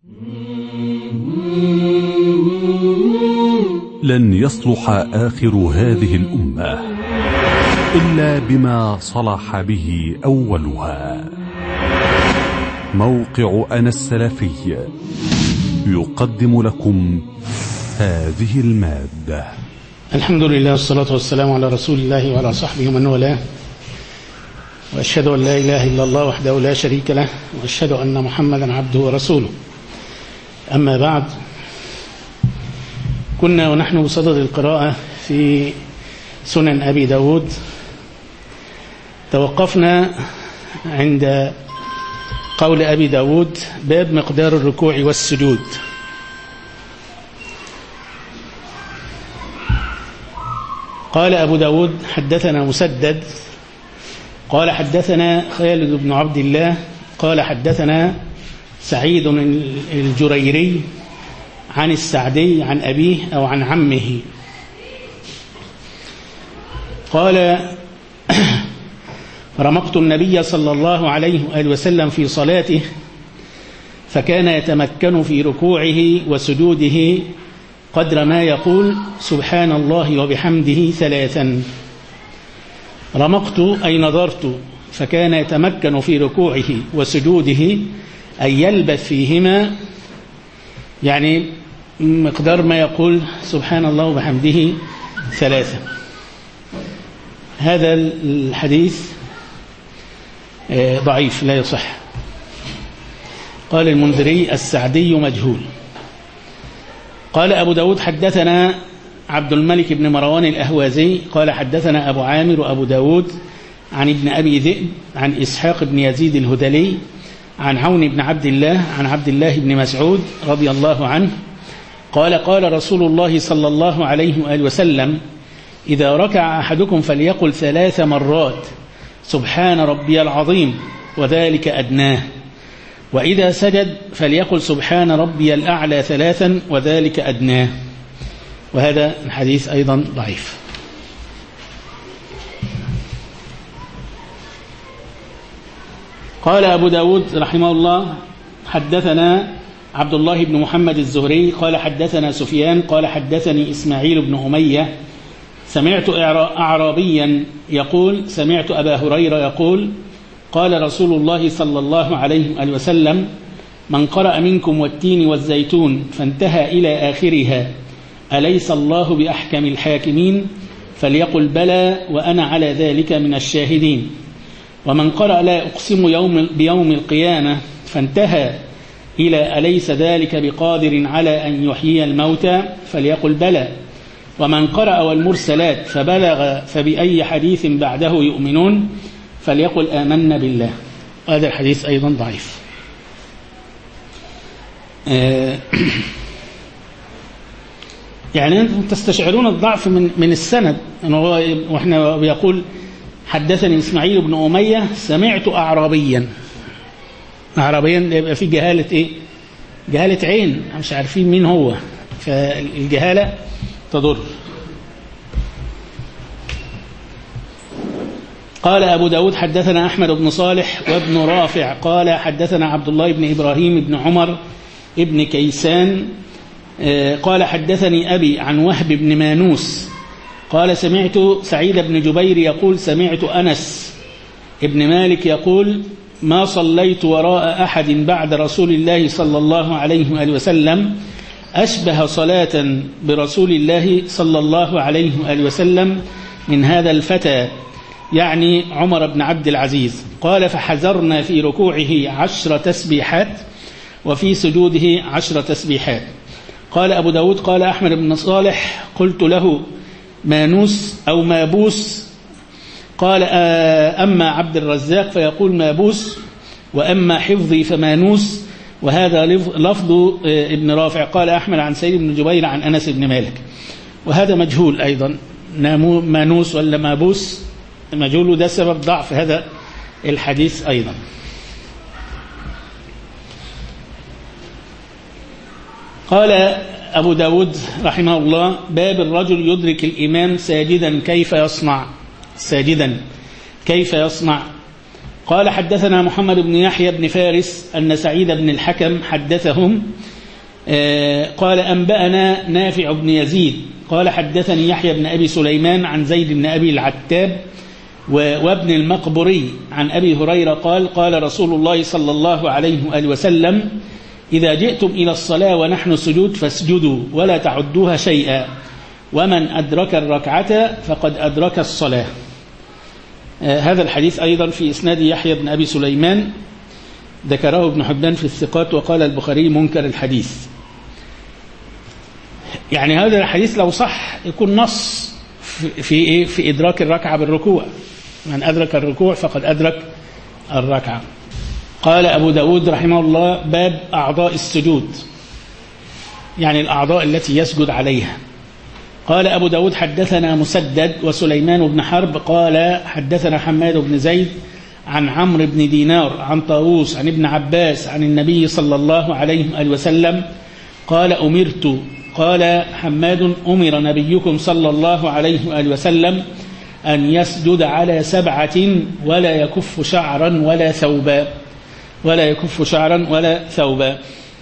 لن يصلح آخر هذه الأمة إلا بما صلح به أولها. موقع أنا السلفي يقدم لكم هذه المادة. الحمد لله والصلاة والسلام على رسول الله وعلى صحبه ومن والاه، وأشهد أن لا إله إلا الله وحده لا شريك له، وأشهد أن محمدا عبده ورسوله. أما بعد، كنا ونحن بصدد القراءة في سنن أبي داود، توقفنا عند قول أبي داود: باب مقدار الركوع والسجود. قال أبو داود: حدثنا مسدد قال حدثنا خالد بن عبد الله قال حدثنا سعيد الجريري عن السعدي عن أبيه أو عن عمه قال: رمقت النبي صلى الله عليه وآله وسلم في صلاته، فكان يتمكن في ركوعه وسجوده قدر ما يقول سبحان الله وبحمده 3. رمقت أي نظرت، فكان يتمكن في ركوعه وسجوده أي يلبث فيهما، يعني مقدار ما يقول سبحان الله وبحمده 3. هذا الحديث ضعيف لا يصح. قال المنذري: السعدي مجهول. قال أبو داود: حدثنا عبد الملك بن مروان الأهوازي قال حدثنا أبو عامر وأبو داود عن ابن أبي ذئب عن إسحاق بن يزيد الهذلي عن عون بن عبد الله عن عبد الله بن مسعود رضي الله عنه قال: قال رسول الله صلى الله عليه وآله وسلم: إذا ركع أحدكم فليقل 3 مرات سبحان ربي العظيم وذلك أدناه، وإذا سجد فليقل سبحان ربي الأعلى 3 وذلك أدناه. وهذا الحديث أيضا ضعيف. قال أبو داود رحمه الله: حدثنا عبد الله بن محمد الزهري قال حدثنا سفيان قال حدثني إسماعيل بن أمية سمعت أعرابيا يقول: سمعت أبا هريرة يقول: قال رسول الله صلى الله عليه وسلم: من قرأ منكم والتين والزيتون فانتهى إلى آخرها أليس الله بأحكم الحاكمين؟ فليقل بلى وأنا على ذلك من الشاهدين. ومن قرأ لا أقسم بيوم القيامة فانتهى إلى أليس ذلك بقادر على أن يحيي الموتى فليقل بلى. ومن قرأ والمرسلات فبلغ فبأي حديث بعده يؤمنون فليقل آمنا بالله. هذا الحديث أيضا ضعيف. يعني أنتم تستشعرون الضعف من السند، وإحنا بيقول حدثني إسماعيل بن أمية سمعت أعرابيا يبقى في جهالة إيه؟ جهالة عين، مش عارفين مين هو، فالجهالة تضر. قال أبو داود: حدثنا أحمد بن صالح وابن رافع قال حدثنا عبد الله بن إبراهيم بن عمر ابن كيسان قال حدثني أبي عن وهب بن مانوس قال: سمعت سعيد بن جبير يقول: سمعت أنس ابن مالك يقول: ما صليت وراء أحد بعد رسول الله صلى الله عليه وآله وسلم أشبه صلاة برسول الله صلى الله عليه وآله وسلم من هذا الفتى، يعني عمر بن عبد العزيز. قال: فحذرنا في ركوعه 10 تسبيحات وفي سجوده 10 تسبيحات. قال أبو داود: قال أحمد بن صالح: قلت له مانوس أو مابوس؟ قال: أما عبد الرزاق فيقول مابوس، وأما حفظي فمانوس. وهذا لفظ ابن رافع. قال أحمد عن سعيد بن جبير عن أنس بن مالك. وهذا مجهول أيضا، مانوس ولا مابوس مجهول، وده سبب ضعف هذا الحديث أيضا. قال أبو داود رحمه الله: باب الرجل يدرك الإمام ساجدا كيف يصنع. قال حدثنا محمد بن يحيى بن فارس أن سعيد بن الحكم حدثهم قال أنبأنا نافع بن يزيد قال حدثني يحيى بن أبي سليمان عن زيد بن أبي العتاب وابن المقبري عن أبي هريرة قال قال رسول الله صلى الله عليه وآله وسلم إذا جئتم إلى الصلاة ونحن سجود فاسجدوا ولا تعدوها شيئا ومن أدرك الركعة فقد أدرك الصلاة. هذا الحديث أيضا في إسناد يحيى بن أبي سليمان، ذكره ابن حبان في الثقات، وقال البخاري منكر الحديث. يعني هذا الحديث لو صح يكون نص في إدراك الركعة بالركوع، من أدرك الركوع فقد أدرك الركعة. قال أبو داود رحمه الله باب أعضاء السجود، يعني الأعضاء التي يسجد عليها. قال أبو داود حدثنا مسدد وسليمان بن حرب قال حدثنا حماد بن زيد عن عمرو بن دينار عن طاووس عن ابن عباس عن النبي صلى الله عليه وسلم قال أمرت، قال حماد أمر نبيكم صلى الله عليه وسلم أن يسجد على 7 ولا يكف شعرا ولا ثوبا، ولا يكف شعرا ولا ثوبا،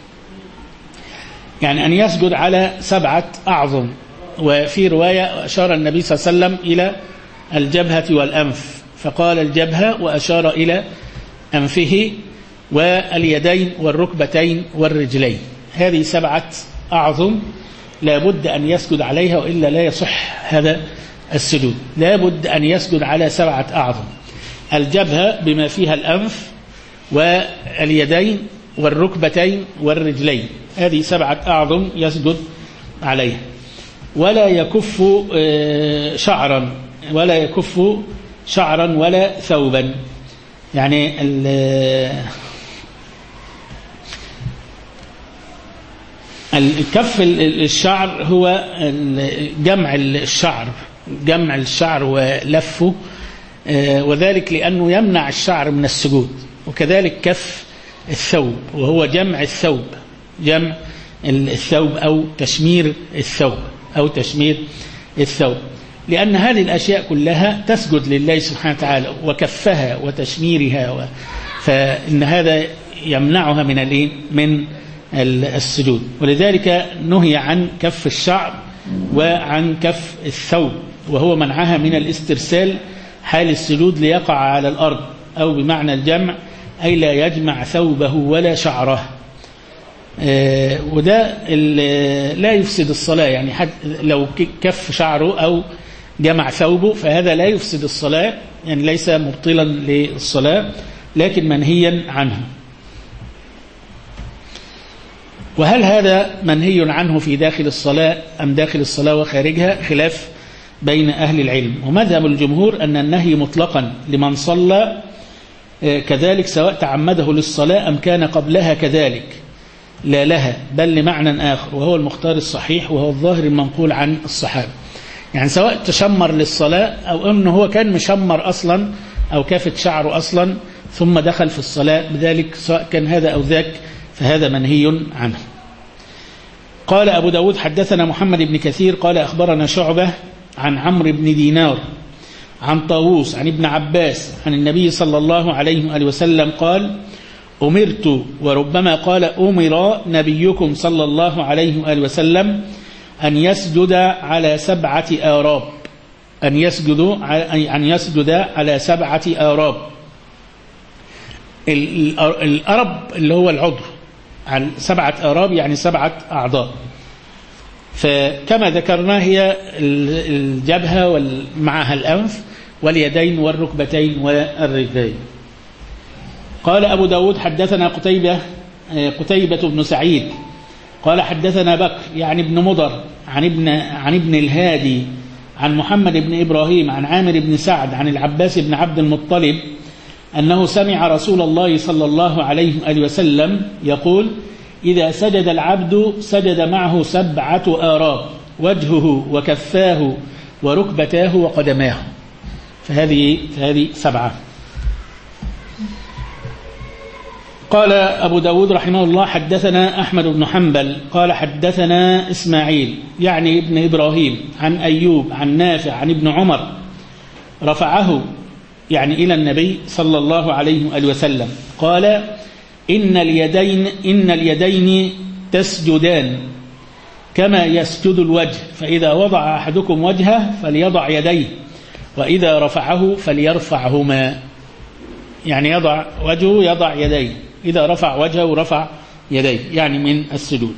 يعني أن يسجد على 7 أعظم. وفي رواية أشار النبي صلى الله عليه وسلم إلى الجبهة والأنف، فقال الجبهة وأشار إلى أنفه واليدين والركبتين والرجلين. هذه 7 أعظم لا بد أن يسجد عليها، وإلا لا يصح هذا السجود. لا بد أن يسجد على 7 أعظم: الجبهة بما فيها الأنف واليدين والركبتين والرجلين، هذه 7 أعظم يسجد عليها. ولا يكف شعرا، ولا يكف شعرا ولا ثوبا، يعني الكف الشعر هو جمع الشعر، جمع الشعر ولفه، وذلك لأنه يمنع الشعر من السجود. وكذلك كف الثوب، وهو جمع الثوب، جمع الثوب أو تشمير الثوب، أو تشمير الثوب، لأن هذه الأشياء كلها تسجد لله سبحانه وتعالى، وكفها وتشميرها فإن هذا يمنعها من السجود. ولذلك نهي عن كف الشعر وعن كف الثوب، وهو منعها من الاسترسال حال السجود ليقع على الأرض، أو بمعنى الجمع أي لا يجمع ثوبه ولا شعره. وده لا يفسد الصلاة، يعني لو كف شعره أو جمع ثوبه فهذا لا يفسد الصلاة، يعني ليس مبطلا للصلاة، لكن منهيا عنه. وهل هذا منهي عنه في داخل الصلاة أم داخل الصلاة وخارجها؟ خلاف بين أهل العلم. ومذهب الجمهور أن النهي مطلقا لمن صلى كذلك، سواء تعمده للصلاة أم كان قبلها كذلك، لا لها بل لمعنى آخر، وهو المختار الصحيح، وهو الظاهر المنقول عن الصحابة. يعني سواء تشمر للصلاة أو أنه هو كان مشمر أصلا أو كافت شعره أصلا ثم دخل في الصلاة بذلك، سواء كان هذا أو ذاك فهذا منهي عنه. قال أبو داود حدثنا محمد بن كثير قال أخبرنا شعبة عن عمرو بن دينار عن طاووس عن ابن عباس عن النبي صلى الله عليه وآله وسلم قال أمرت، وربما قال أمر نبيكم صلى الله عليه وآله وسلم أن يسجد على 7 آراب، أن يسجد على 7 آراب. الأرب اللي هو العضو، على 7 آراب يعني 7 أعضاء. فكما ذكرنا هي الجبهة ومعها الأنف واليدين والركبتين والرجلين. قال أبو داود حدثنا قتيبة بن سعيد قال حدثنا بكر يعني ابن مضر عن ابن الهادي عن محمد بن إبراهيم عن عامر بن سعد عن العباس بن عبد المطلب أنه سمع رسول الله صلى الله عليه وآله وسلم يقول إذا سجد العبد سجد معه 7 آراب: وجهه وكفاه وركبتاه وقدماه. فهذه 7. قال أبو داود رحمه الله حدثنا أحمد بن حنبل قال حدثنا إسماعيل يعني ابن إبراهيم عن أيوب عن نافع عن ابن عمر رفعه يعني إلى النبي صلى الله عليه وآله وسلم قال إن اليدين تسجدان كما يسجد الوجه، فإذا وضع أحدكم وجهه فليضع يديه، وإذا رفعه فليرفعهما. يعني يضع وجهه يضع يديه، إذا رفع وجهه رفع يديه، يعني من السجود.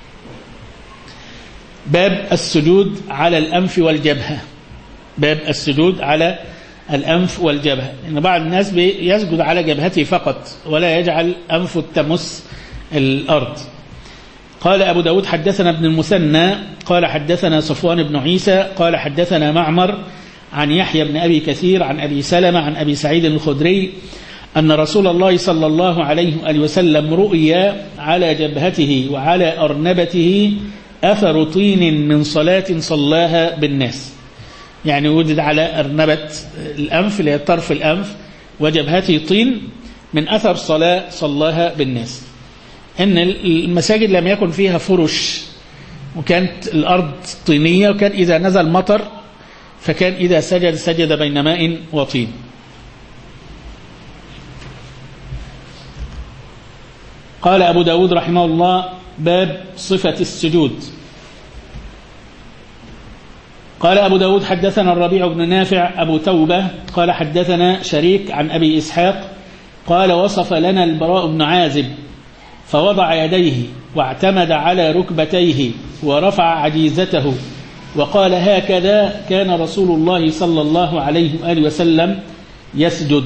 باب السجود على الأنف والجبهة. باب السجود على الأنف والجبهة، إن بعض الناس يسجد على جبهته فقط ولا يجعل أنفه تمس الأرض. قال أبو داود حدثنا ابن المثنى قال حدثنا صفوان بن عيسى قال حدثنا معمر عن يحيى بن أبي كثير عن أبي سلمة عن أبي سعيد الخدري أن رسول الله صلى الله عليه وآله وسلم رؤي على جبهته وعلى أرنبته أثر طين من صلاة صلاها بالناس. يعني وجد على أرنبة الأنف اللي هي طرف الأنف وجبهته طين من أثر صلاة صلاها بالناس. إن المساجد لم يكن فيها فرش، وكانت الأرض طينية، وكان إذا نزل مطر فكان إذا سجد بين ماء وطين. قال أبو داود رحمه الله باب صفة السجود. قال أبو داود حدثنا الربيع بن نافع أبو توبة قال حدثنا شريك عن أبي إسحاق قال وصف لنا البراء بن عازب فوضع يديه واعتمد على ركبتيه ورفع عجيزته وقال هكذا كان رسول الله صلى الله عليه وآله وسلم يسجد.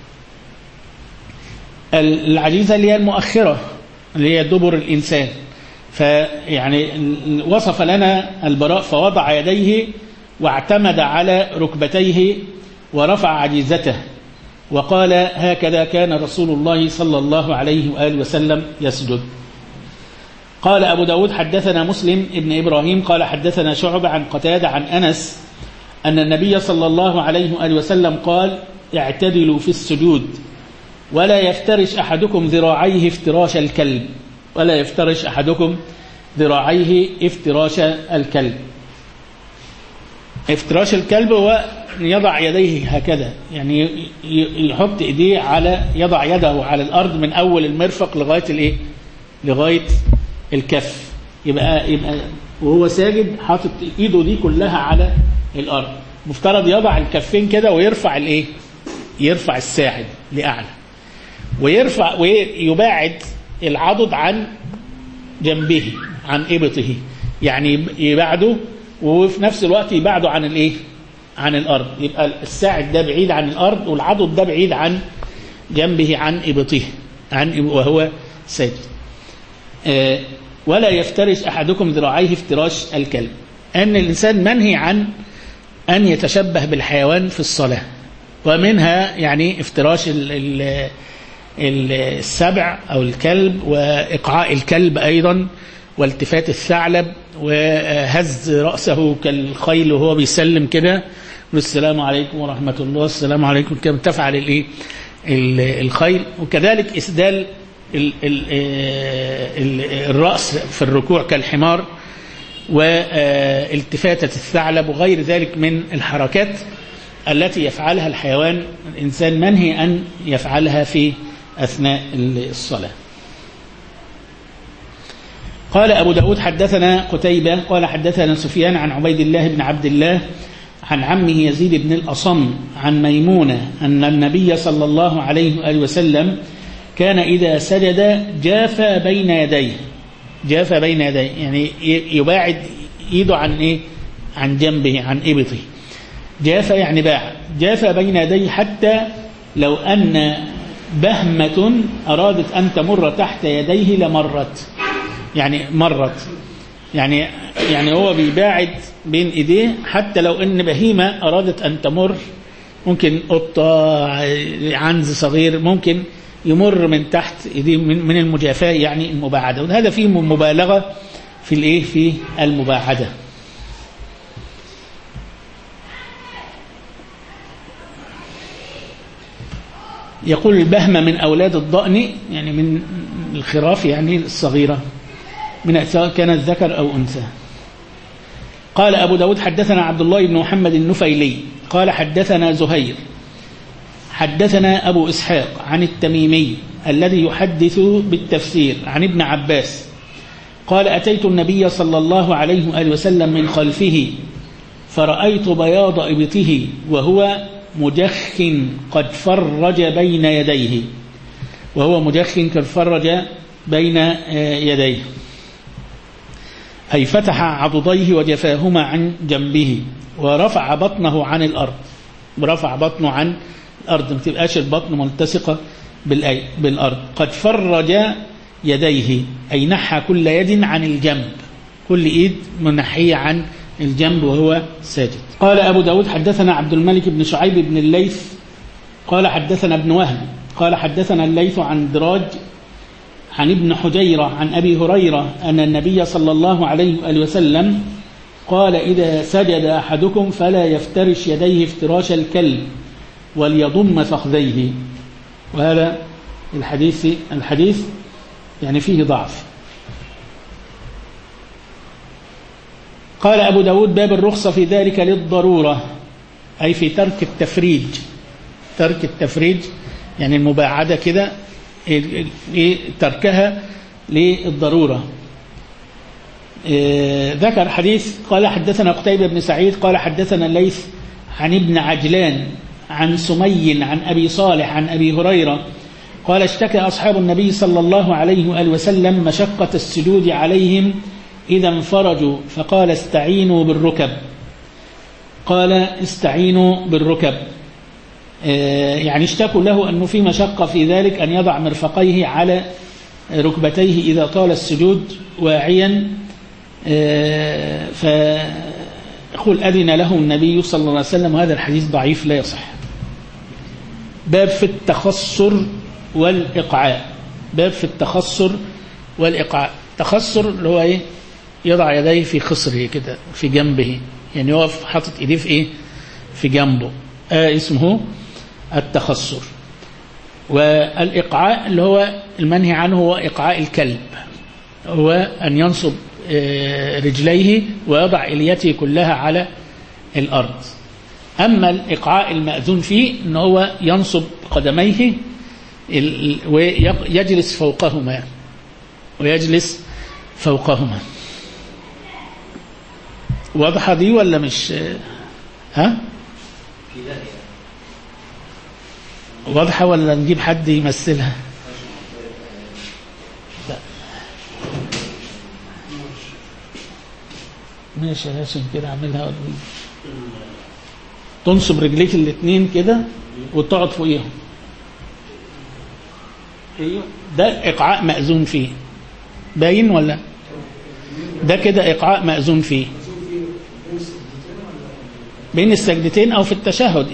العجيزة اللي هي المؤخرة اللي هي دبر الإنسان. فيعني وصف لنا البراء فوضع يديه واعتمد على ركبتيه ورفع عجيزته وقال هكذا كان رسول الله صلى الله عليه وآله وسلم يسجد. قال أبو داود حدثنا مسلم ابن إبراهيم قال حدثنا شعبة عن قتادة عن أنس أن النبي صلى الله عليه وآله وسلم قال اعتدلوا في السجود ولا يفترش أحدكم ذراعيه افتراش الكلب. ولا يفترش أحدكم ذراعيه افتراش الكلب. افتراش الكلب هو يضع يديه هكذا، يعني يحط ايديه على يضع يده على الأرض من أول المرفق لغاية الايه لغاية الكف. يبقى وهو ساجد حاطط ايده دي كلها على الأرض. مفترض يضع الكفين كده ويرفع الايه يرفع الساعد لأعلى ويرفع ويباعد العضد عن جنبه عن إبطه، يعني يبعده وفي نفس الوقت يبعده عن الايه عن الأرض. يبقى الساعد ده بعيد عن الأرض والعضد ده بعيد عن جنبه عن إبطه وهو ساجد. ولا يفترش أحدكم ذراعيه افتراش الكلب. أن الإنسان منهي عن أن يتشبه بالحيوان في الصلاة، ومنها يعني افتراش السبع أو الكلب وإقعاء الكلب أيضا والتفات الثعلب وهز رأسه كالخيل وهو بيسلم كده السلام عليكم ورحمة الله السلام عليكم كما تفعل الايه الخيل. وكذلك إسدال الرأس في الركوع كالحمار والتفاتة الثعلب وغير ذلك من الحركات التي يفعلها الحيوان. الإنسان منهي أن يفعلها في أثناء الصلاة. قال أبو داود حدثنا قتيبة قال حدثنا سفيان عن عبيد الله بن عبد الله عن عمه يزيد بن الأصم عن ميمونة أن النبي صلى الله عليه وآله وسلم كان إذا سجد جاف بين يديه. جاف بين يديه يعني يباعد يده عن إيه عن جنبه عن إبطه. جاف يعني باع. جاف بين يديه حتى لو أن بهمة أرادت أن تمر تحت يديه لمرت. يعني مرت يعني هو بيباعد بين ايديه حتى لو ان بهيمة ارادت ان تمر، ممكن قطة عنز صغير ممكن يمر من تحت ايديه من المجافاة يعني المباعدة. وهذا فيه مبالغة في الايه في المباعدة. يقول البهمة من اولاد الضأن يعني من الخراف يعني الصغيرة من سواء كانت ذكر أو أنثى. قال أبو داود حدثنا عبد الله بن محمد النفيلي قال حدثنا زهير حدثنا أبو إسحاق عن التميمي الذي يحدث بالتفسير عن ابن عباس قال أتيت النبي صلى الله عليه وآله وسلم من خلفه فرأيت بياض إبطه وهو مجخ قد فرج بين يديه أي فتح عضديه وجفاهما عن جنبه ورفع بطنه عن الأرض. ما تبقاش البطن ملتصقة بالأرض. قد فرج يديه أي نحى كل يد عن الجنب، كل إيد منحية عن الجنب وهو ساجد. قال أبو داود حدثنا عبد الملك بن شعيب بن الليث قال حدثنا ابن وهب قال حدثنا الليث عن دراج عن ابن حجيرة عن أبي هريرة أن النبي صلى الله عليه وآله وسلم قال إذا سجد أحدكم فلا يفترش يديه افتراش الكلب وليضم فخذيه. وهذا الحديث يعني فيه ضعف. قال أبو داود باب الرخصة في ذلك للضرورة، أي في ترك التفريج يعني المباعدة كده تركها للضرورة. ذكر حديث قال حدثنا قتيبة بن سعيد قال حدثنا الليث عن ابن عجلان عن سمي عن أبي صالح عن أبي هريرة قال اشتكى أصحاب النبي صلى الله عليه وآله وسلم مشقة السجود عليهم إذا انفرجوا فقال استعينوا بالركب. يعني اشتكوا له أنه في مشقة في ذلك أن يضع مرفقيه على ركبتيه إذا طال السجود واعيا، فقل أذن له النبي صلى الله عليه وسلم، وهذا الحديث ضعيف لا يصح. باب في التخصر والإقعاء. التخصر اللي هو ايه؟ يضع يديه في خصره كده في جنبه، يعني يقف حاطط ايديه في ايه؟ في جنبه، اسمه التخصر. والإقعاء اللي هو المنهي عنه هو إقعاء الكلب، هو أن ينصب رجليه ويضع إليته كلها على الأرض. أما الإقعاء المأذون فيه أنه هو ينصب قدميه ويجلس فوقهما. واضحة دي ولا مش واضحة ولا نجيب حد يمثلها؟ لا ماشي يا هاشم كده اعملها. تنصب رجليك الاثنين كده وتقعد فوقيهم. ايوه ده إقعاء مأذون فيه. باين ولا ده كده إقعاء مأذون فيه بين السجدتين أو في التشهد،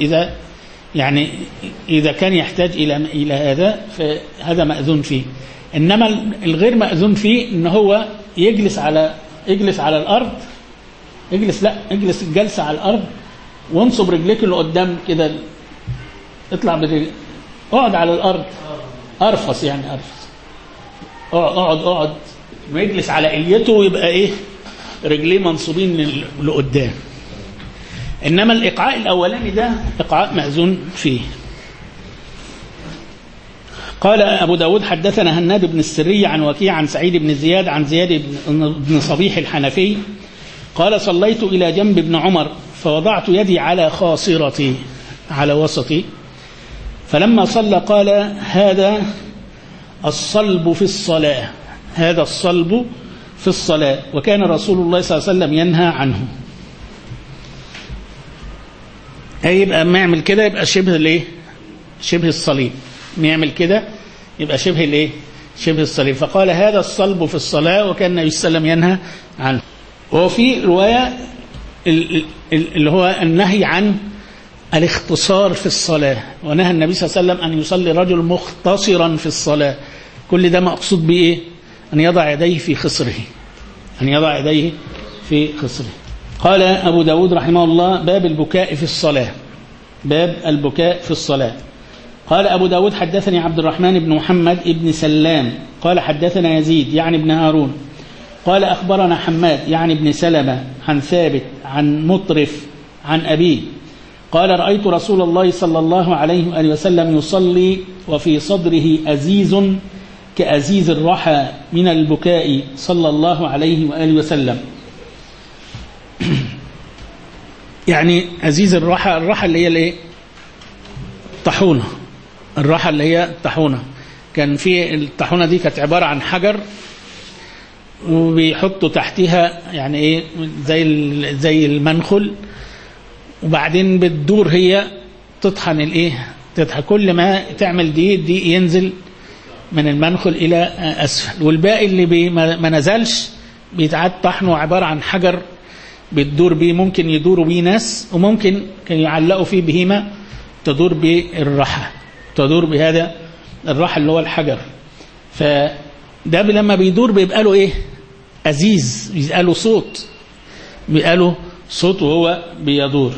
إذا كان يحتاج إلى هذا فهذا مأذون فيه. إنما الغير مأذون فيه إن هو يجلس على الأرض، اجلس الجلسة على الأرض وانصب رجليك اللي قدام كده، اطلع برجليك، اقعد على الأرض، أرفص اقعد ويجلس على إليته ويبقى إيه؟ رجليه منصوبين لقدام. إنما الإقعاء الأولاني ده إقعاء مأذون فيه. قال أبو داود حدثنا هناد بن السري عن وكيع عن سعيد بن زياد عن زياد بن صبيح الحنفي قال صليت إلى جنب ابن عمر فوضعت يدي على خاصرتي على وسطي، فلما صلى قال هذا الصلب في الصلاة وكان رسول الله صلى الله عليه وسلم ينهى عنه. يبقى ما يعمل كده يبقى شبه الصليب، ما يعمل كده يبقى شبه الصليب. فقال هذا الصلب في الصلاة وكان النبي صلى الله عليه وسلم ينهى عنه. وفي رواية اللي هو النهي عن الاختصار في الصلاة، ونهى النبي صلى الله عليه وسلم أن يصلي رجل مختصرا في الصلاة. كل ده مقصود بإيه؟ أن يضع يديه في خصره. قال أبو داود رحمه الله باب البكاء في الصلاة. قال أبو داود حدثني عبد الرحمن بن محمد ابن سلام قال حدثنا يزيد يعني ابن هارون قال أخبرنا حماد يعني ابن سلمة عن ثابت عن مطرف عن أبيه قال رأيت رسول الله صلى الله عليه وآله وسلم يصلي وفي صدره أزيز كأزيز الرحى من البكاء صلى الله عليه وآله وسلم. يعني أزيز الرحى اللي هي الايه؟ الطاحونة. الرحى اللي هي الطاحونة. كان في الطاحونة دي كانت عبارة عن حجر وبيحطوا تحتها يعني ايه زي المنخل، وبعدين بتدور هي تطحن الايه، تطحن كل ما تعمل دي ينزل من المنخل الى اسفل، والباقي اللي ما نزلش بيتعاد طحنه عبارة عن حجر بتدور بيه، ممكن يدوروا بيه ناس وممكن كان يعلقوا فيه بهيمة تدور بالرحى، تدور بهذا الرحى اللي هو الحجر. فده لما بيدور بيبقى له ايه؟ أزيز، بيبقى له صوت، بيبقى له صوت وهو بيدور.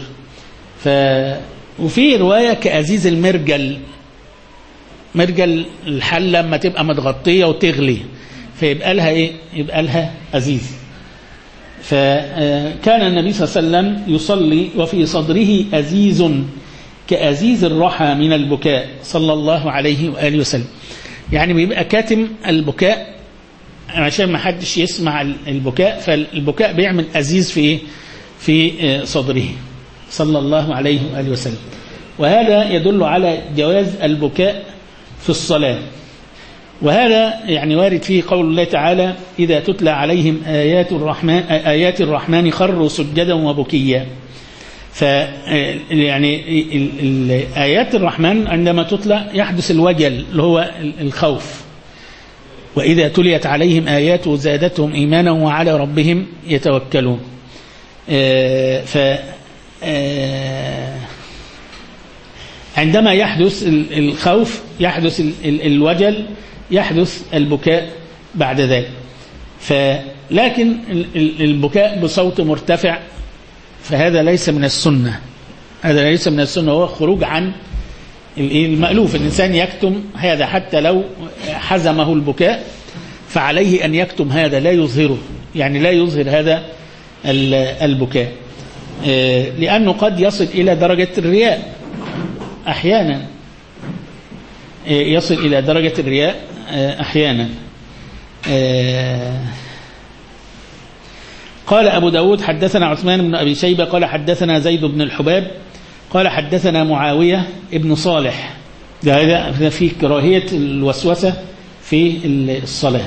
وفي رواية كأزيز المرجل، مرجل الحلة لما تبقى متغطية وتغلي فيبقى لها ايه؟ يبقى لها أزيز. فكان النبي صلى الله عليه وسلم يصلي وفي صدره أزيز كأزيز الرحى من البكاء صلى الله عليه وآله وسلم. يعني بيبقى كاتم البكاء عشان ما حدش يسمع البكاء، فالبكاء بيعمل أزيز في ايه؟ في صدره صلى الله عليه وآله وسلم. وهذا يدل على جواز البكاء في الصلاة. وهذا يعني وارد فيه قول الله تعالى إذا تتلى عليهم آيات الرحمن خروا سجدا وبكيا. يعني آيات الرحمن عندما تتلى يحدث الوجل اللي هو الخوف. وإذا تليت عليهم آياته زادتهم إيمانا وعلى ربهم يتوكلون. عندما يحدث الخوف يحدث الوجل يحدث البكاء بعد ذلك. لكن البكاء بصوت مرتفع فهذا ليس من السنة، هذا ليس من السنة، هو خروج عن المألوف. الإنسان يكتم هذا حتى لو حزمه البكاء فعليه أن يكتم هذا، لا يظهره، يعني لا يظهر هذا البكاء، لأنه قد يصل إلى درجة الرياء أحيانا، يصل إلى درجة الرياء أحيانا. قال أبو داود حدثنا عثمان بن أبي شيبة قال حدثنا زيد بن الحباب قال حدثنا معاوية ابن صالح. هذا في كراهية الوسوسة في الصلاة.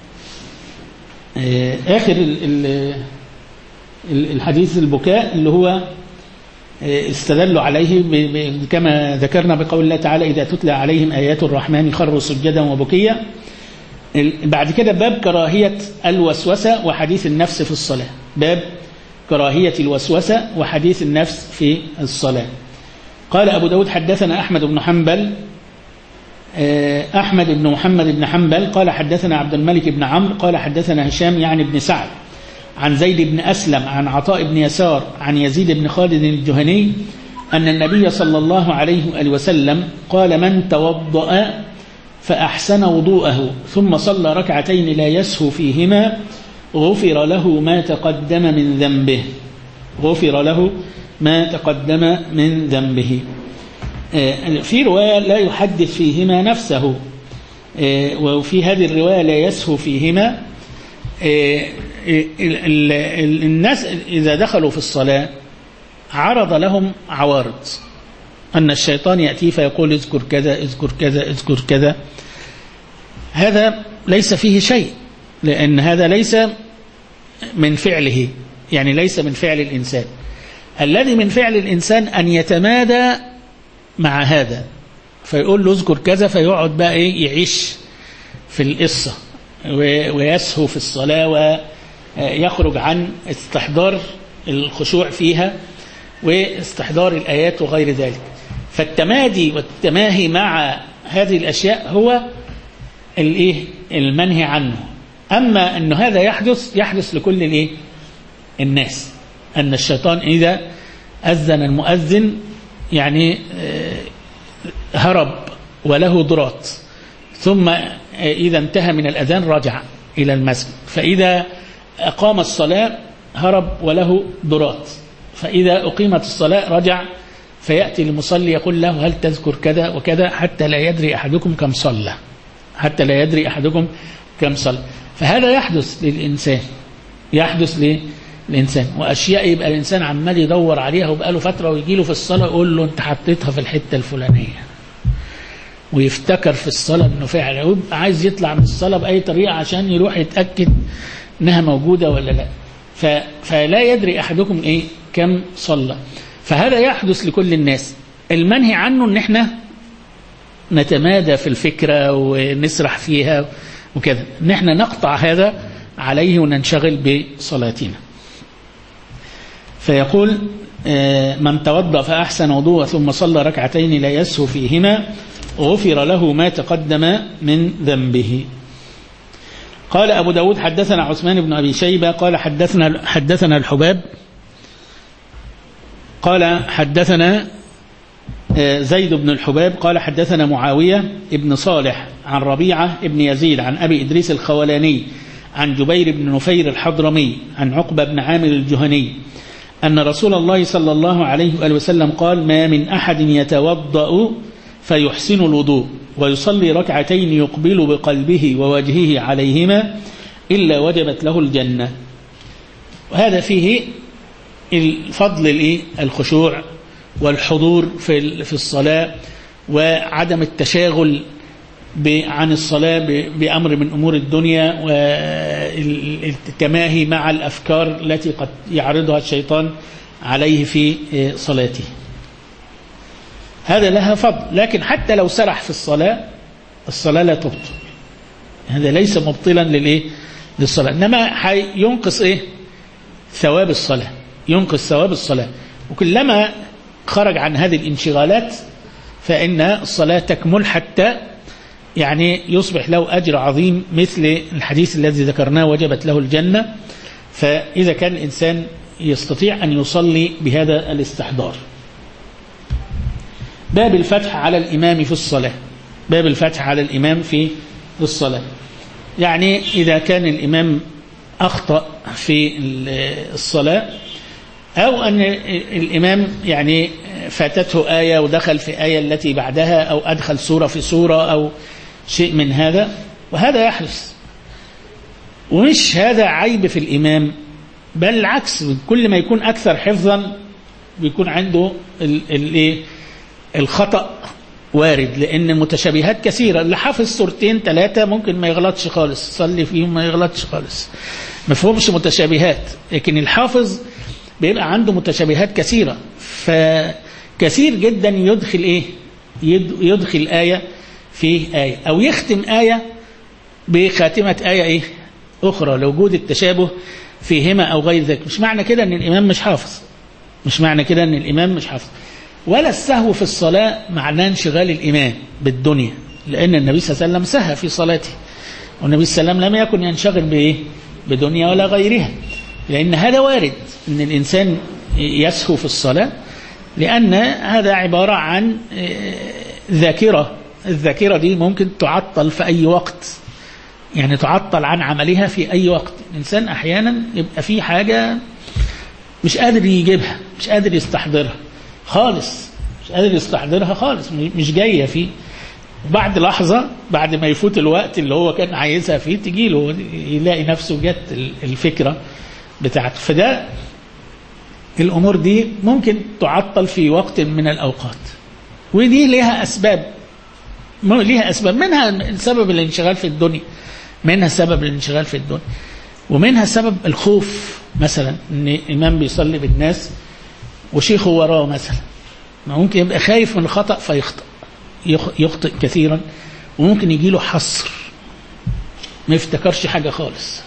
آخر الحديث البكاء اللي هو استدلوا عليه كما ذكرنا بقول الله تعالى إذا تتلى عليهم آيات الرحمن خروا سجدا وبكيا. بعد كده باب كراهية الوسوسة وحديث النفس في الصلاة، باب كراهية الوسوسة وحديث النفس في الصلاة. قال أبو داود حدثنا أحمد بن حنبل أحمد بن محمد بن حنبل قال حدثنا عبد الملك بن عمرو قال حدثنا هشام يعني بن سعد عن زيد بن أسلم عن عطاء بن يسار عن يزيد بن خالد الجهني أن النبي صلى الله عليه وآله وسلم قال من توضأ فأحسن وضوءه ثم صلى ركعتين لا يسهو فيهما غفر له ما تقدم من ذنبه، غفر له ما تقدم من ذنبه. في رواية لا يحدث فيهما نفسه، وفي هذه الرواية لا يسهو فيهما. الناس إذا دخلوا في الصلاة عرض لهم عوارض، أن الشيطان يأتي فيقول اذكر كذا اذكر كذا اذكر كذا. هذا ليس فيه شيء، لأن هذا ليس من فعله، يعني ليس من فعل الإنسان. الذي من فعل الإنسان أن يتمادى مع هذا فيقول له اذكر كذا، فيقعد بقى إيه يعيش في القصة ويسهو في الصلاة ويخرج عن استحضار الخشوع فيها واستحضار الآيات وغير ذلك. فالتمادي والتماهي مع هذه الأشياء هو المنهي عنه. أما أن هذا يحدث لكل الناس، أن الشيطان إذا أذن المؤذن يعني هرب وله ضراط، ثم إذا انتهى من الأذان رجع إلى المسجد، فإذا أقام الصلاة هرب وله ضراط، فإذا أقيمت الصلاة رجع فيأتي المصلي يقول له هل تذكر كذا وكذا، حتى لا يدري أحدكم كم صلى، حتى لا يدري أحدكم كم صلى. فهذا يحدث للإنسان، يحدث للإنسان، وأشياء يبقى الإنسان عمال يدور عليها وبقاله فترة، ويجي له في الصلاة يقول له أنت حطيتها في الحتة الفلانية، ويفتكر في الصلاة أنه فعلا، ويبقى عايز يطلع من الصلاة بأي طريقة عشان يروح يتأكد أنها موجودة ولا لا. فلا يدري أحدكم إيه كم صلى. فهذا يحدث لكل الناس. المنهي عنه أن احنا نتمادى في الفكرة ونسرح فيها وكذا، ان احنا نقطع هذا عليه وننشغل بصلاتنا. فيقول من توضأ فأحسن وضوء ثم صلى ركعتين لا يسهو فيهما غفر له ما تقدم من ذنبه. قال أبو داود حدثنا عثمان بن أبي شيبة قال حدثنا الحباب قال حدثنا زيد بن الحباب قال حدثنا معاوية ابن صالح عن ربيعة ابن يزيد عن أبي إدريس الخولاني عن جبير بن نفير الحضرمي عن عقبة بن عامر الجهني أن رسول الله صلى الله عليه وآله وسلم قال ما من أحد يتوضأ فيحسن الوضوء ويصلي ركعتين يقبل بقلبه ووجهه عليهما إلا وجبت له الجنة. وهذا فيه الفضل الخشوع والحضور في الصلاة، وعدم التشاغل عن الصلاة بأمر من أمور الدنيا، والتماهي مع الأفكار التي قد يعرضها الشيطان عليه في صلاته. هذا لها فضل. لكن حتى لو سرح في الصلاة لا تبطل. هذا ليس مبطلا للصلاة، إنما ينقص ثواب الصلاة، ينقص ثواب الصلاة. وكلما خرج عن هذه الانشغالات فإن الصلاة تكمل حتى يعني يصبح له أجر عظيم، مثل الحديث الذي ذكرناه وجبت له الجنة. فإذا كان الإنسان يستطيع أن يصلي بهذا الاستحضار. باب الفتح على الإمام في الصلاة. باب الفتح على الإمام في الصلاة، يعني إذا كان الإمام أخطأ في الصلاة، أو أن الإمام يعني فاتته آية ودخل في آية التي بعدها، أو أدخل سورة في سورة أو شيء من هذا، وهذا يحدث. ومش هذا عيب في الإمام، بل العكس، كل ما يكون أكثر حفظا بيكون عنده الخطأ وارد، لأن المتشابهات كثيرة. اللي حافظ سورتين 3 ممكن ما يغلطش خالص، صلي فيهم ما يغلطش خالص، ما فيهمش متشابهات. لكن الحافظ بيبقى عنده متشابهات كثيرة، فكثير جدا يدخل آية في آية، أو يختم آية بخاتمة آية أخرى لوجود التشابه فيهما أو غير ذلك. مش معنى كده أن الإمام مش حافظ، مش معنى كده أن الإمام مش حافظ. ولا السهو في الصلاة معناه انشغال الإمام بالدنيا، لأن النبي صلى الله عليه وسلم سهى في صلاته، والنبي صلى الله عليه وسلم لم يكن ينشغل بدنيا ولا غيرها. لأن هذا وارد أن الإنسان يسهو في الصلاة، لأن هذا عبارة عن ذاكرة. الذاكرة دي ممكن تعطل في أي وقت، يعني تعطل عن عملها في أي وقت. الإنسان أحيانا يبقى فيه حاجة مش قادر يجيبها، مش قادر يستحضرها خالص، مش قادر يستحضرها خالص، مش جاية فيه. بعد لحظة، بعد ما يفوت الوقت اللي هو كان عايزها فيه، تجيله يلاقي نفسه جت الفكرة بتاعته. فده الأمور دي ممكن تعطل في وقت من الأوقات، ودي لها أسباب، منها سبب الانشغال في الدنيا، ومنها سبب الخوف. مثلا ان إمام بيصلي بالناس وشيخه وراه مثلا، ممكن يبقى خايف من الخطأ يخطئ كثيرا، وممكن يجيله حصر، ما يفتكرش حاجة خالص.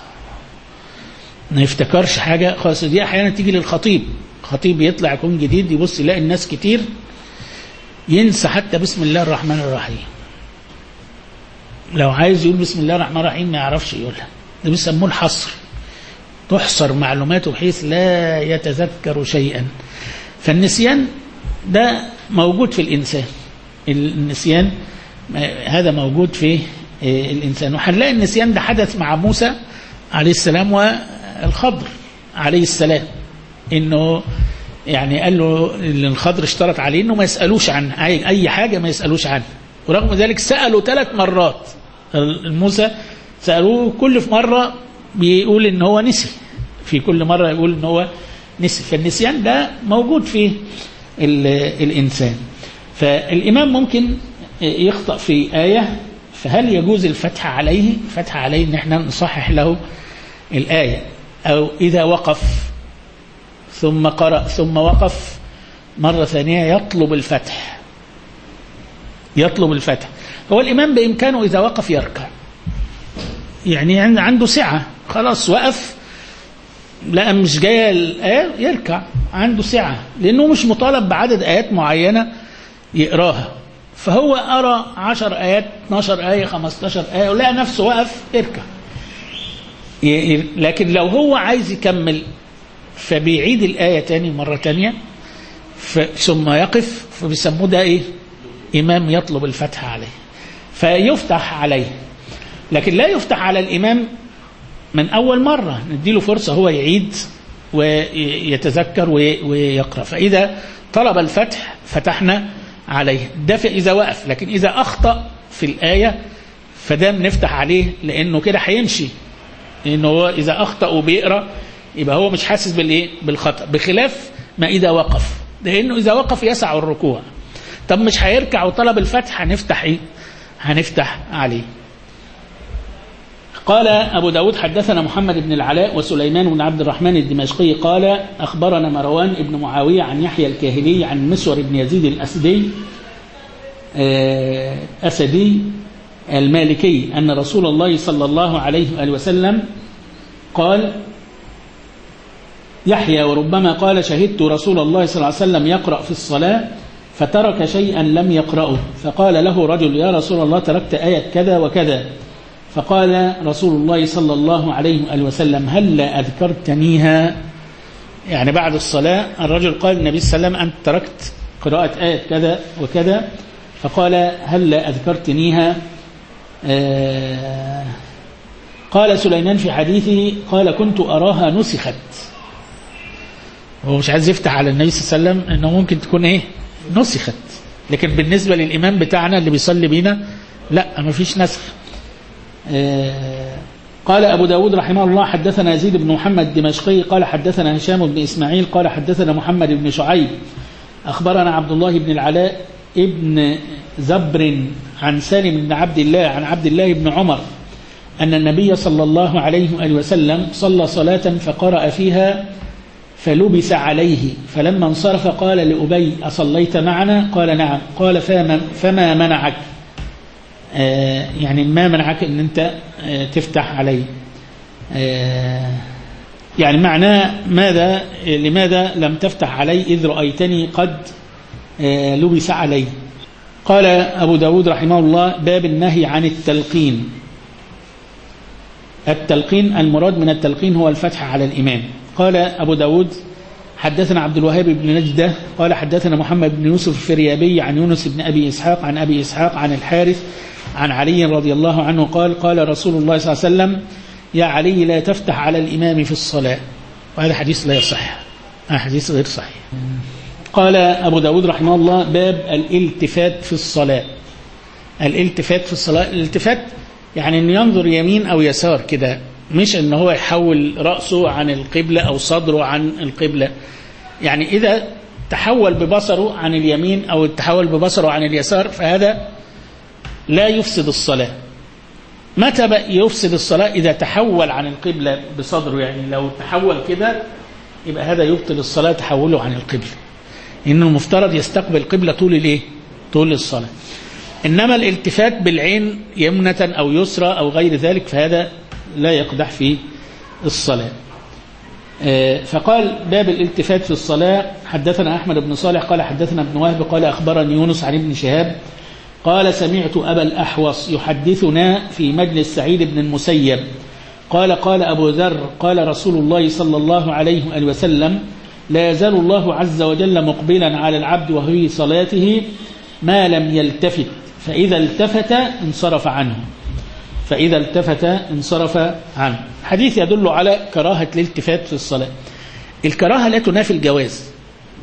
دي أحيانا تيجي للخطيب. خطيب يطلع يكون جديد، يبص يلاقي الناس كتير، ينسى حتى بسم الله الرحمن الرحيم. لو عايز يقول بسم الله الرحمن الرحيم ما يعرفش يقولها. ده بيسموه الحصر، تحصر معلوماته بحيث لا يتذكر شيئا. فالنسيان ده موجود في الإنسان، النسيان هذا موجود في الإنسان. وهنلاقي النسيان ده حدث مع موسى عليه السلام والخضر عليه السلام، إنه يعني قال له اللي الخضر اشترط عليه انه ما يسألوش عن اي حاجة، ما يسألوش عنها، ورغم ذلك سألوا 3 مرات. موسى سألوه كل في مرة بيقول ان هو نسي، في كل مرة يقول ان هو نسي. فالنسيان ده موجود في الإنسان. فالإمام ممكن يخطأ في آية، فهل يجوز الفتح عليه؟ الفتح عليه ان احنا نصحح له الآية، أو إذا وقف ثم قرأ ثم وقف مرة ثانية يطلب الفتح، يطلب الفتح. هو الإمام بإمكانه إذا وقف يركع، يعني عنده سعة، خلاص وقف لا مش جاية الآية يركع، عنده سعة، لأنه مش مطالب بعدد آيات معينة يقراها. فهو أرى 10 آيات 12 آية 15 آية ولقى نفسه وقف يركع. لكن لو هو عايز يكمل فبيعيد الآية تاني مرة تانية ثم يقف، فبيسموه ده إيه؟ إمام يطلب الفتح عليه، فيفتح عليه. لكن لا يفتح على الإمام من أول مرة، نديله فرصة هو يعيد ويتذكر ويقرأ. فإذا طلب الفتح فتحنا عليه، ده إذا وقف. لكن إذا أخطأ في الآية فده بنفتح عليه، لأنه كده هيمشي، لأنه هو إذا أخطأ وبيقرأ يبقى هو مش حاسس بالخطأ، بخلاف ما إذا وقف، لأنه إذا وقف يسع الركوع. طب مش هيركع وطلب الفتح، هنفتح إيه؟ هنفتح عليه. قال أبو داود حدثنا محمد بن العلاء وسليمان بن عبد الرحمن الدمشقي قال أخبرنا مروان بن معاوية عن يحيى الكاهلي عن مسور بن يزيد الأسدي المالكي أن رسول الله صلى الله عليه وآله وسلم قال: يحيى وربما قال: شهدت رسول الله صلى الله عليه وسلم يقرأ في الصلاة فترك شيئا لم يقرأه، فقال له رجل: يا رسول الله تركت آية كذا وكذا. فقال رسول الله صلى الله عليه وآله وسلم: هلا أذكرتنيها؟ يعني بعد الصلاة الرجل قال النبي صلى الله عليه وسلم: أنت تركت قراءة آية كذا وكذا. فقال: هلا أذكرتنيها؟ قال سليمان في حديثه: قال كنت أراها نسخت. هو مش عايز يفتح على النبي صلى الله عليه وسلم انه ممكن تكون ايه؟ نسخت. لكن بالنسبة للإمام بتاعنا اللي بيصلي بينا لا، ما فيش نسخ. قال أبو داود رحمه الله حدثنا يزيد بن محمد الدمشقي قال حدثنا هشام بن إسماعيل قال حدثنا محمد بن شعيب أخبرنا عبد الله بن العلاء ابن زبر عن سالم بن عبد الله عن عبد الله بن عمر أن النبي صلى الله عليه وآله وسلم صلى صلاة فقرأ فيها فلبس عليه، فلما انصرف قال لأبي: أصليت معنا؟ قال: نعم. قال: فما منعك؟ يعني ما منعك ان انت تفتح عليه؟ يعني معناه لماذا لم تفتح عليه إذ رأيتني قد لبس عليه؟ قال أبو داود رحمه الله: باب النهي عن التلقين. التلقين المراد من التلقين هو الفتح على الإمام. قال أبو داود حدثنا عبد الوهاب بن نجدة قال حدثنا محمد بن يوسف الفريابي عن يونس بن أبي إسحاق عن أبي إسحاق عن الحارث عن علي رضي الله عنه قال: قال رسول الله صلى الله عليه وسلم: يا علي لا تفتح على الإمام في الصلاة. وهذا حديث لا يصح، حديث غير صحيح. قال أبو داود رحمه الله: باب الالتفات في الصلاة. الالتفات في الصلاة، الالتفات يعني أن ينظر يمين أو يسار كده، مش أنه هو يحول رأسه عن القبلة أو صدره عن القبلة. يعني إذا تحول ببصره عن اليمين أو تحول ببصره عن اليسار فهذا لا يفسد الصلاة. متى يفسد الصلاة؟ إذا تحول عن القبلة بصدره، يعني لو تحول كده يبقى هذا يبطل الصلاة تحوله عن القبلة، إنه المفترض يستقبل القبلة طول الصلاة. إنما الالتفات بالعين يمنة أو يسرى أو غير ذلك فهذا لا يقدح في الصلاة. فقال: باب الالتفات في الصلاة. حدثنا أحمد بن صالح قال حدثنا ابن وهب قال أخبرني يونس عن ابن شهاب قال: سمعت أبا الأحوص يحدثنا في مجلس سعيد بن المسيب قال: قال أبو ذر: قال رسول الله صلى الله عليه وآله وسلم: لا يزال الله عز وجل مقبلا على العبد وهو في صلاته ما لم يلتفت، فإذا التفت انصرف عنه. حديث يدل على كراهة الالتفات في الصلاة. الكراهة لا تنافي الجواز،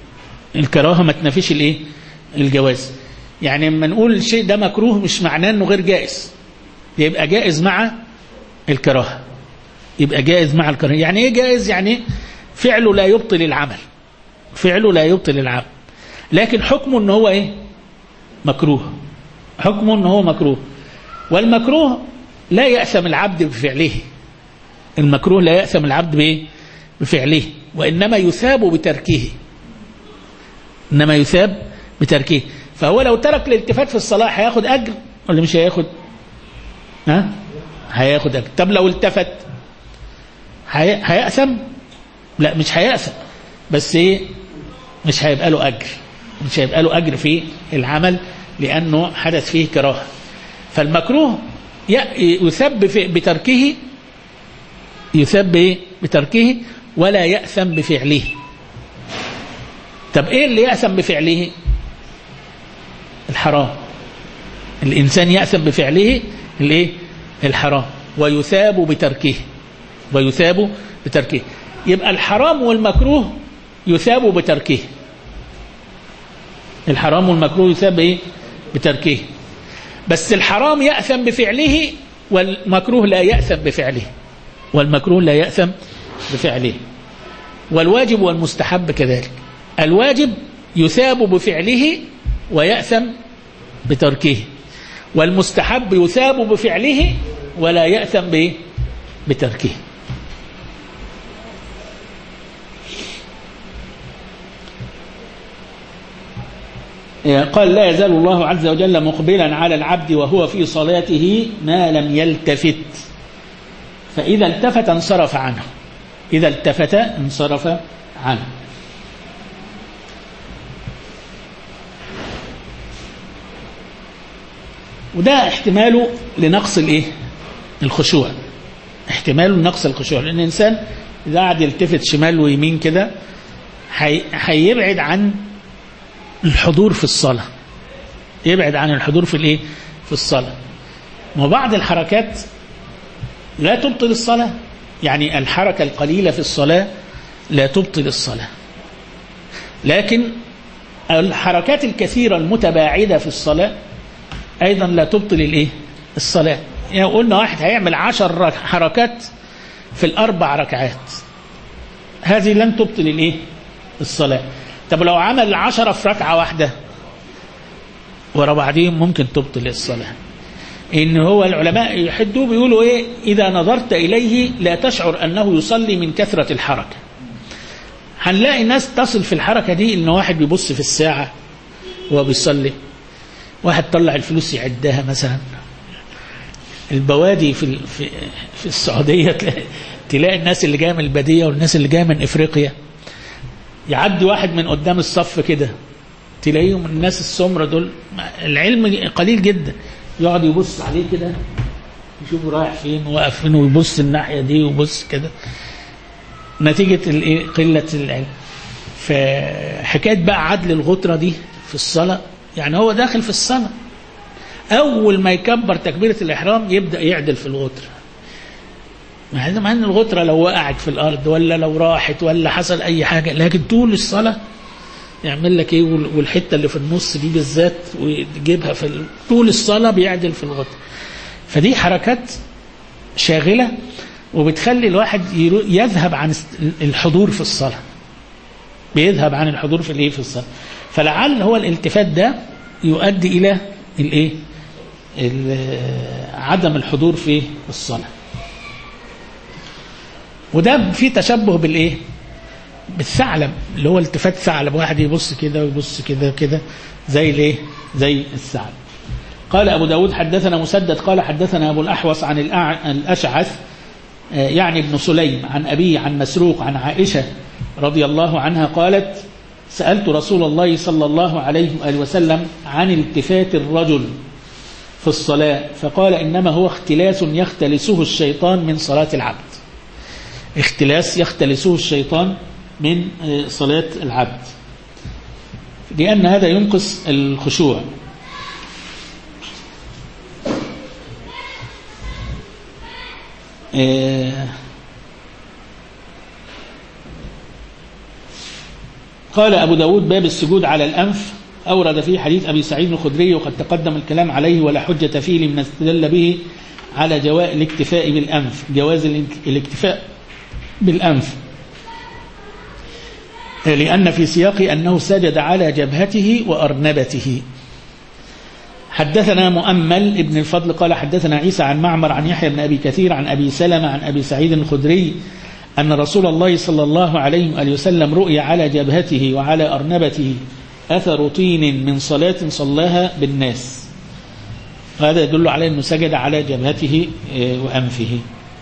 الكراهة ما تنافيش الايه الجواز. يعني لما نقول الشيء ده مكروه مش معناه انه غير جائز، يبقى جائز مع الكراهة، يبقى جائز مع الكراهة. يعني ايه جائز؟ يعني فعله لا يبطل العمل، فعله لا يبطل العمل، لكن حكمه ان هو ايه مكروه، حكمه ان هو مكروه. والمكروه لا يأثم العبد بفعله، المكروه لا يأثم العبد بايه بفعله، وإنما يثاب بتركه، إنما يثاب بتركه. فهو لو ترك الالتفات في الصلاة هياخد أجر ولا مش هياخد؟ هياخد أجر. طب لو التفت هيأثم؟ لا مش هيأثم، بس ايه مش هيبقى له أجر، مش هيبقى له أجر في العمل لأنه حدث فيه كراهة. فالمكروه يثاب بتركه، يثاب بتركه ولا يأثم بفعله. طب ايه اللي يأثم بفعله؟ الحرام. الإنسان يأثم بفعله الايه الحرام، ويثاب بتركه، ويثاب بتركه. يبقى الحرام والمكروه يثاب بتركه، الحرام والمكروه يثاب ايه بتركه. بس الحرام يأثم بفعله والمكروه لا يأثم بفعله، والمكروه لا يأثم بفعله. والواجب والمستحب كذلك، الواجب يثاب بفعله ويأثم بتركه، والمستحب يثاب بفعله ولا يأثم بتركه. قال لا يزال الله عز وجل مقبلا على العبد وهو في صلاته ما لم يلتفت، فإذا التفت انصرف عنه، إذا التفت انصرف عنه. وده احتماله لنقص الايه الخشوع، احتماله لنقص الخشوع، لأن الإنسان إذا قعد يلتفت شمال ويمين كده هيبعد عن الحضور في الصلاة، يبعد عن الحضور في الايه في الصلاة. وبعض الحركات لا تبطل الصلاة، يعني الحركة القليلة في الصلاة لا تبطل الصلاة، لكن الحركات الكثيرة المتباعدة في الصلاة أيضا لا تبطل الايه الصلاة. يعني قلنا واحد هيعمل 10 حركات في ال4 ركعات، هذه لن تبطل الايه الصلاة. طب لو عمل 10 في ركعة واحدة ورا بعضهم ممكن تبطل الصلاة. إن هو العلماء يحدوا بيقولوا إيه إذا نظرت إليه لا تشعر أنه يصلي من كثرة الحركة. هنلاقي ناس تصل في الحركة دي إن واحد بيبص في الساعة وهو بيصلي، واحد طلع الفلوس يعدها مثلا. البوادي في السعودية تلاقي الناس اللي جاية من البادية والناس اللي جاية من إفريقيا، يعدي واحد من قدام الصف كده تلاقيهم الناس السمرة دول العلم قليل جدا، يقعد يبص عليه كده يشوف رايح فين وواقف فين ويبص الناحية دي ويبص كده، نتيجة قلة العلم. فحكاية بقى عدل الغطرة دي في الصلاة، يعني هو داخل في الصلاة أول ما يكبر تكبيرة الإحرام يبدأ يعدل في الغطرة، مع أن الغطرة لو وقعت في الأرض ولا لو راحت ولا حصل أي حاجة، لكن طول الصلاة يعمل لك إيه، والحتة اللي في النص دي بالذات ويجيبها في طول الصلاة بيعدل في الغطرة. فدي حركات شاغلة وبتخلي الواحد يذهب عن الحضور في الصلاة، بيذهب عن الحضور في الايه في الصلاة. فلعل هو الالتفات ده يؤدي إلى الايه عدم الحضور في الصلاة. وده في تشبه بالايه بالثعلب، اللي هو التفات ثعلب، واحد يبص كده ويبص كده كده زي الايه زي الثعلب. قال أبو داود حدثنا مسدد قال حدثنا أبو الأحوص عن الأشعث يعني ابن سليم عن أبيه عن مسروق عن عائشة رضي الله عنها قالت سألت رسول الله صلى الله عليه وآله وسلم عن التفات الرجل في الصلاة فقال إنما هو اختلاس يختلسه الشيطان من صلاة العبد، اختلاس يختلسه الشيطان من صلاة العبد، لأن هذا ينقص الخشوع. قال أبو داود باب السجود على الأنف، أورد فيه حديث أبي سعيد الخدري وقد تقدم الكلام عليه ولا حجة فيه لمن استدل به على جواز الاكتفاء بالأنف، جواز الاكتفاء بالأنف، لأن في سياق أنه سجد على جبهته وأرنبته. حدثنا مؤمل ابن الفضل قال حدثنا عيسى عن معمر عن يحيى بن أبي كثير عن أبي سلمة عن أبي سعيد الخدري أن رسول الله صلى الله عليه وآله وسلم رؤي على جبهته وعلى أرنبته أثر طين من صلاة صلاها بالناس. هذا يدل على أنه سجد على جبهته وأنفه.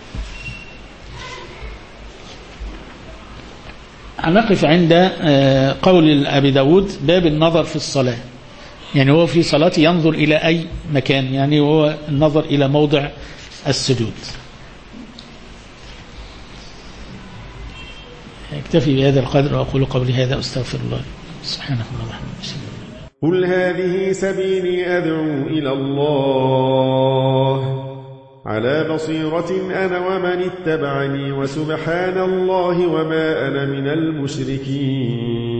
هنقف عند قول أبي داود باب النظر في الصلاة، يعني هو في صلاة ينظر إلى أي مكان، يعني هو النظر إلى موضع السجود. اكتفي بهذا القدر وأقول قولي هذا أستغفر الله سبحانه وتعالى. قل هذه سبيلي أدعو إلى الله على بصيرة أنا ومن اتبعني وسبحان الله وما أنا من المشركين.